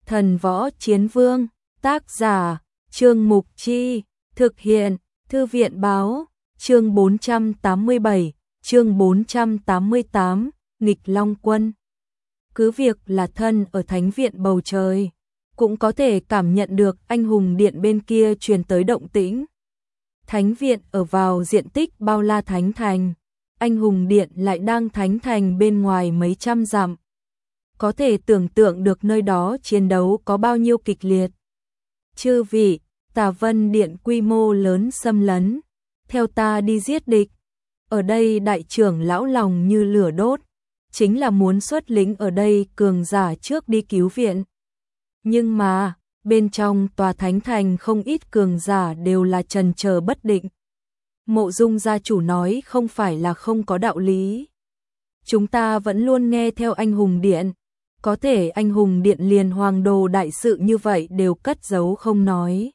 Thần Võ Chiến Vương, tác giả, Trương Mục Chi, thực hiện, Thư viện Báo, chương 487, chương 488, nghịch Long Quân. Cứ việc là thân ở Thánh Viện bầu trời, cũng có thể cảm nhận được anh hùng điện bên kia truyền tới động tĩnh. Thánh Viện ở vào diện tích bao la thánh thành, anh hùng điện lại đang thánh thành bên ngoài mấy trăm dặm. Có thể tưởng tượng được nơi đó chiến đấu có bao nhiêu kịch liệt. Chư vị, Tà Vân Điện quy mô lớn xâm lấn, theo ta đi giết địch. Ở đây đại trưởng lão lòng như lửa đốt, chính là muốn xuất lĩnh ở đây cường giả trước đi cứu viện. Nhưng mà, bên trong tòa thánh thành không ít cường giả đều là trần chờ bất định. Mộ Dung gia chủ nói không phải là không có đạo lý. Chúng ta vẫn luôn nghe theo anh hùng điện, có thể anh hùng điện liền hoàng đồ đại sự như vậy đều cất giấu không nói.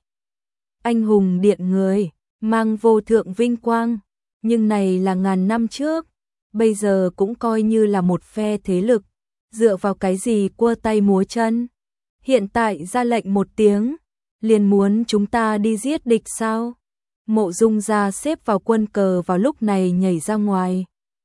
Anh hùng điện người, mang vô thượng vinh quang, nhưng này là ngàn năm trước, bây giờ cũng coi như là một phe thế lực, dựa vào cái gì cua tay múa chân. Hiện tại ra lệnh một tiếng, liền muốn chúng ta đi giết địch sao? Mộ Dung gia xếp vào quân cờ vào lúc này nhảy ra ngoài.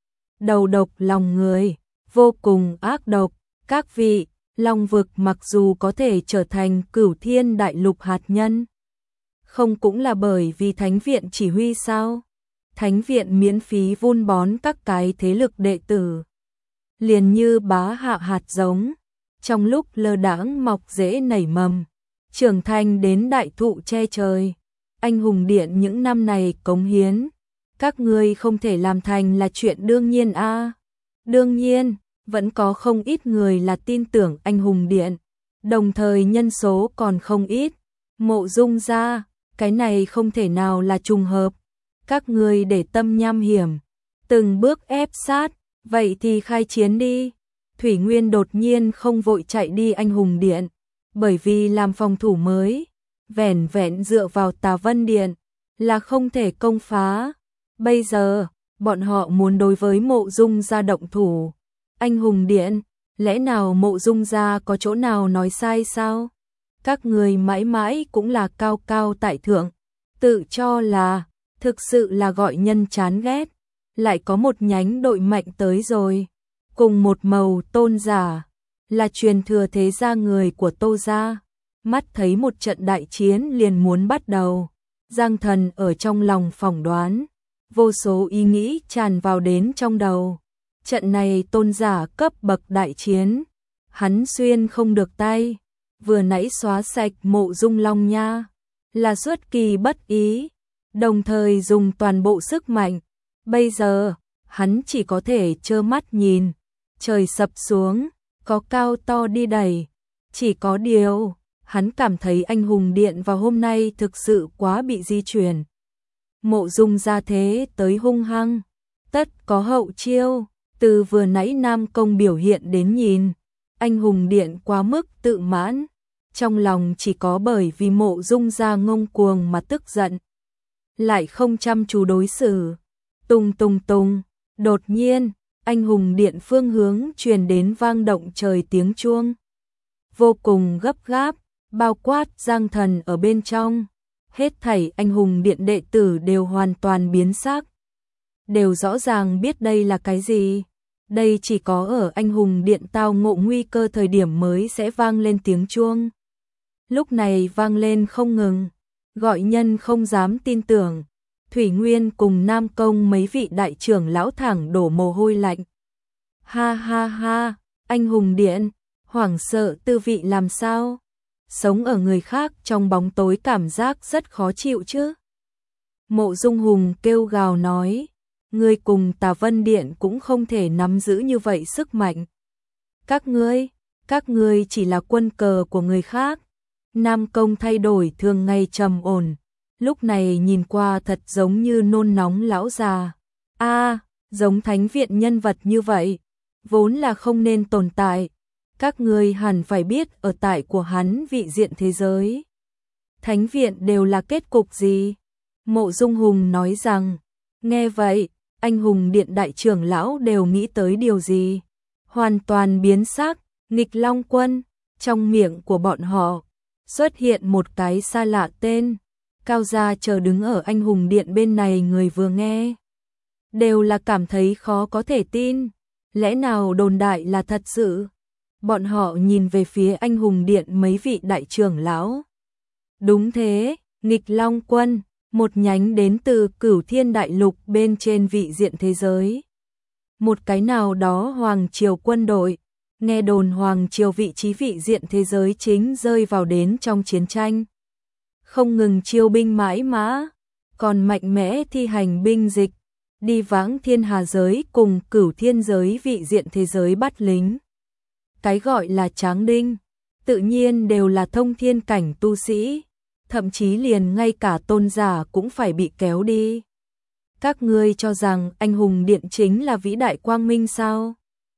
Đầu độc lòng người, vô cùng ác độc. Các vị, Long vực mặc dù có thể trở thành Cửu Thiên Đại Lục hạt nhân, không cũng là bởi vì Thánh Viện chỉ huy sao? Thánh Viện miễn phí vun bón các cái thế lực đệ tử, liền như bá hạ hạt giống, trong lúc lơ đãng mọc rễ nảy mầm, trưởng thành đến đại thụ che trời. Anh hùng điện những năm này cống hiến, các ngươi không thể làm thành là chuyện đương nhiên a. Đương nhiên, vẫn có không ít người là tin tưởng anh hùng điện, đồng thời nhân số còn không ít. Mộ Dung gia, cái này không thể nào là trùng hợp. Các ngươi để tâm nham hiểm, từng bước ép sát, vậy thì khai chiến đi. Thủy Nguyên đột nhiên không vội chạy đi anh hùng điện, bởi vì làm phòng thủ mới, vẻn vẹn dựa vào Tà Vân Điện là không thể công phá. Bây giờ, bọn họ muốn đối với Mộ Dung gia động thủ. Anh hùng điện, lẽ nào Mộ Dung gia có chỗ nào nói sai sao? Các người mãi mãi cũng là cao cao tại thượng, tự cho là, thực sự là gọi nhân chán ghét. Lại có một nhánh đội mạnh tới rồi, cùng một màu tôn giả, là truyền thừa thế gia người của Tô gia. Mắt thấy một trận đại chiến liền muốn bắt đầu, Giang Thần ở trong lòng phỏng đoán, vô số ý nghĩ tràn vào đến trong đầu. Trận này tôn giả cấp bậc đại chiến, hắn xuyên không được tay, vừa nãy xóa sạch Mộ Dung Long nha, là xuất kỳ bất ý, đồng thời dùng toàn bộ sức mạnh. Bây giờ, hắn chỉ có thể trơ mắt nhìn, trời sập xuống, có cao to đi đẩy. Chỉ có điều, hắn cảm thấy anh hùng điện vào hôm nay thực sự quá bị di chuyển. Mộ Dung gia thế tới hung hăng, tất có hậu chiêu. Từ vừa nãy Nam Công biểu hiện đến nhìn, anh hùng điện quá mức tự mãn, trong lòng chỉ có bởi vì Mộ Dung gia ngông cuồng mà tức giận, lại không chăm chú đối xử. Tung tung tung, đột nhiên, anh hùng điện phương hướng truyền đến vang động trời tiếng chuông. Vô cùng gấp gáp, bao quát Giang Thần ở bên trong, hết thảy anh hùng điện đệ tử đều hoàn toàn biến sắc. Đều rõ ràng biết đây là cái gì. Đây chỉ có ở anh hùng điện tao ngộ nguy cơ thời điểm mới sẽ vang lên tiếng chuông. Lúc này vang lên không ngừng, gọi nhân không dám tin tưởng. Thủy Nguyên cùng Nam Công mấy vị đại trưởng lão thẳng đổ mồ hôi lạnh. Ha ha ha, anh hùng điện, hoảng sợ tư vị làm sao? Sống ở người khác trong bóng tối cảm giác rất khó chịu chứ. Mộ Dung Hùng kêu gào nói, ngươi cùng Tà Vân Điện cũng không thể nắm giữ như vậy sức mạnh. Các ngươi chỉ là quân cờ của người khác. Nam Công thay đổi thường ngày trầm ổn, lúc này nhìn qua thật giống như nôn nóng lão già. Giống Thánh Viện nhân vật như vậy, vốn là không nên tồn tại. Các ngươi hẳn phải biết ở tại của hắn vị diện thế giới. Thánh Viện đều là kết cục gì? Mộ Dung Hùng nói rằng, nghe vậy, anh hùng điện đại trưởng lão đều nghĩ tới điều gì? Hoàn toàn biến sắc, nghịch Long Quân, Trong miệng của bọn họ xuất hiện một cái xa lạ tên. Cao gia chờ đứng ở anh hùng điện bên này người vừa nghe đều là cảm thấy khó có thể tin. Lẽ nào đồn đại là thật sự? Bọn họ nhìn về phía anh hùng điện mấy vị đại trưởng lão. Đúng thế, Nghịch Long quân, một nhánh đến từ Cửu Thiên Đại Lục bên trên vị diện thế giới. Một cái nào đó Hoàng Triều quân đội, nghe đồn Hoàng Triều vị trí vị diện thế giới chính rơi vào đến trong chiến tranh. Không ngừng chiêu binh mãi mã, còn mạnh mẽ thi hành binh dịch, đi vãng thiên hà giới cùng Cửu Thiên giới vị diện thế giới bắt lính. Cái gọi là tráng đinh, tự nhiên đều là thông thiên cảnh tu sĩ, thậm chí liền ngay cả tôn giả cũng phải bị kéo đi. Các ngươi cho rằng anh hùng điện chính là vĩ đại quang minh sao?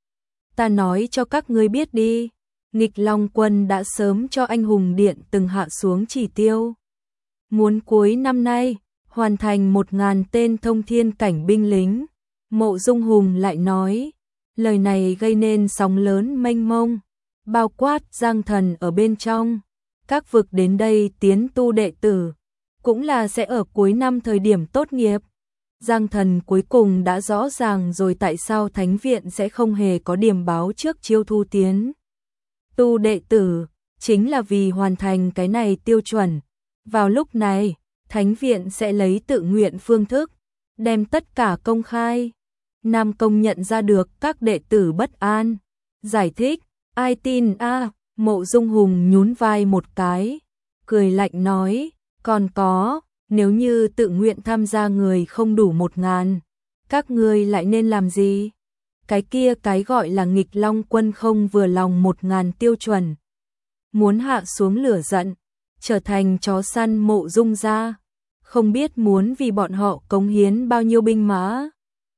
Ta nói cho các ngươi biết đi, Nghịch Long quân đã sớm cho anh hùng điện từng hạ xuống chỉ tiêu. Muốn cuối năm nay, hoàn thành 1000 tên thông thiên cảnh binh lính. Mộ Dung Hùng lại nói, lời này gây nên sóng lớn mênh mông, bao quát Giang Thần ở bên trong. Các vực đến đây tiến tu đệ tử, cũng là sẽ ở cuối năm thời điểm tốt nghiệp. Giang Thần cuối cùng đã rõ ràng rồi tại sao Thánh viện sẽ không hề có điểm báo trước chiêu thu tiến tu đệ tử, chính là vì hoàn thành cái này tiêu chuẩn. Vào lúc này, Thánh viện sẽ lấy tự nguyện phương thức, đem tất cả công khai. Nam Công nhận ra được các đệ tử bất an, giải thích, ai tin a? Mộ Dung Hùng nhún vai một cái, cười lạnh nói, còn có, nếu như tự nguyện tham gia người không đủ 1000, các ngươi lại nên làm gì? Cái kia cái gọi là Nghịch Long quân không vừa lòng 1000 tiêu chuẩn, muốn hạ xuống lửa giận, trở thành chó săn Mộ Dung gia, không biết muốn vì bọn họ cống hiến bao nhiêu binh mã.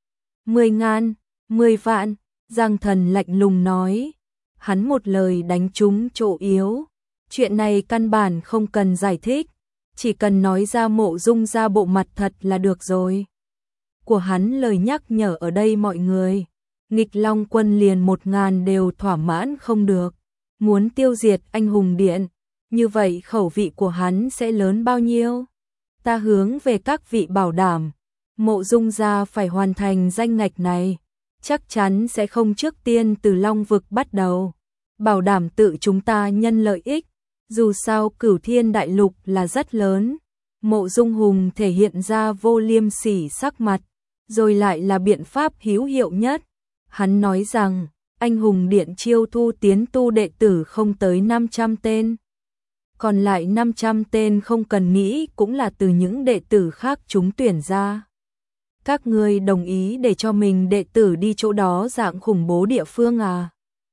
10.000, 10 vạn, Giang Thần lạnh lùng nói, hắn một lời đánh trúng chỗ yếu. Chuyện này căn bản không cần giải thích, chỉ cần nói ra Mộ Dung gia bộ mặt thật là được rồi. Của hắn lời nhắc nhở ở đây mọi người, Nghịch Long quân liền 1000 đều thỏa mãn không được, muốn tiêu diệt anh hùng điện, như vậy khẩu vị của hắn sẽ lớn bao nhiêu? Ta hướng về các vị bảo đảm, Mộ Dung gia phải hoàn thành danh ngạch này, chắc chắn sẽ không trước tiên từ Long vực bắt đầu, bảo đảm tự chúng ta nhân lợi ích, dù sao Cửu Thiên Đại Lục là rất lớn. Mộ Dung Hùng thể hiện ra vô liêm sỉ sắc mặt, rồi lại là biện pháp hữu hiệu nhất. Hắn nói rằng, anh hùng điện chiêu thu tiến tu đệ tử không tới 500 tên. Còn lại 500 tên không cần nghĩ cũng là từ những đệ tử khác chúng tuyển ra. Các ngươi đồng ý để cho mình đệ tử đi chỗ đó dạng khủng bố địa phương à?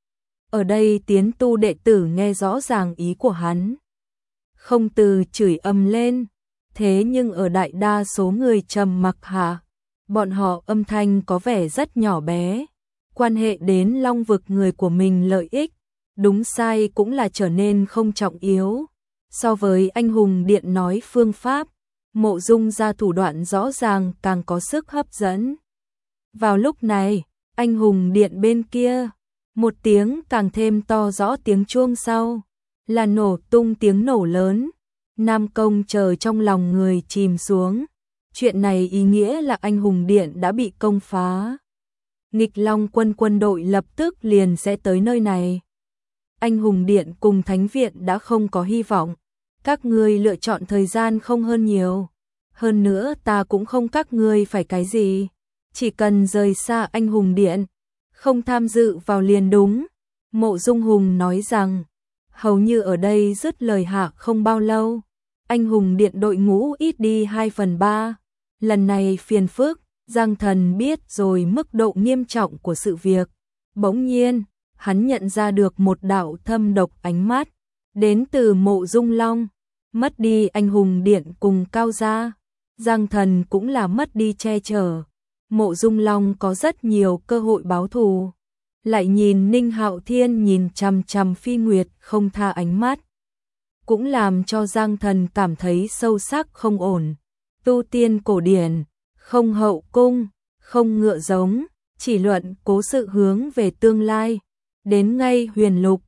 Ở đây tiến tu đệ tử nghe rõ ràng ý của hắn, không từ chửi ầm lên, thế nhưng ở đại đa số người trầm mặc hạ, bọn họ âm thanh có vẻ rất nhỏ bé, quan hệ đến Long vực người của mình lợi ích, đúng sai cũng là trở nên không trọng yếu. So với anh hùng điện nói phương pháp, Mộ Dung gia thủ đoạn rõ ràng càng có sức hấp dẫn. Vào lúc này, anh hùng điện bên kia, một tiếng càng thêm to rõ tiếng chuông sau, là nổ tung tiếng nổ lớn. Nam Công chờ trong lòng người chìm xuống. Chuyện này ý nghĩa là anh hùng điện đã bị công phá. Nghịch Long quân quân đội lập tức liền sẽ tới nơi này. Anh hùng điện cùng Thánh viện đã không có hy vọng. Các ngươi lựa chọn thời gian không hơn nhiều. Hơn nữa ta cũng không các ngươi phải cái gì. Chỉ cần rời xa anh hùng điện, không tham dự vào liền đúng. Mộ Dung Hùng nói rằng, hầu như ở đây dứt lời hạ không bao lâu, anh hùng điện đội ngũ ít đi 2/3. Lần này phiền phức, Giang Thần biết rồi mức độ nghiêm trọng của sự việc. Bỗng nhiên, hắn nhận ra được một đạo thâm độc ánh mắt, đến từ Mộ Dung Long. Mất đi anh hùng điện cùng Cao gia, Giang Thần cũng là mất đi che chở. Mộ Dung Long có rất nhiều cơ hội báo thù. Lại nhìn Ninh Hạo Thiên nhìn chằm chằm Phi Nguyệt không tha ánh mắt, cũng làm cho Giang Thần cảm thấy sâu sắc không ổn. Tu tiên cổ điển, không hậu cung, không ngựa giống, chỉ luận cố sự hướng về tương lai. Đến ngay Huyền Lục,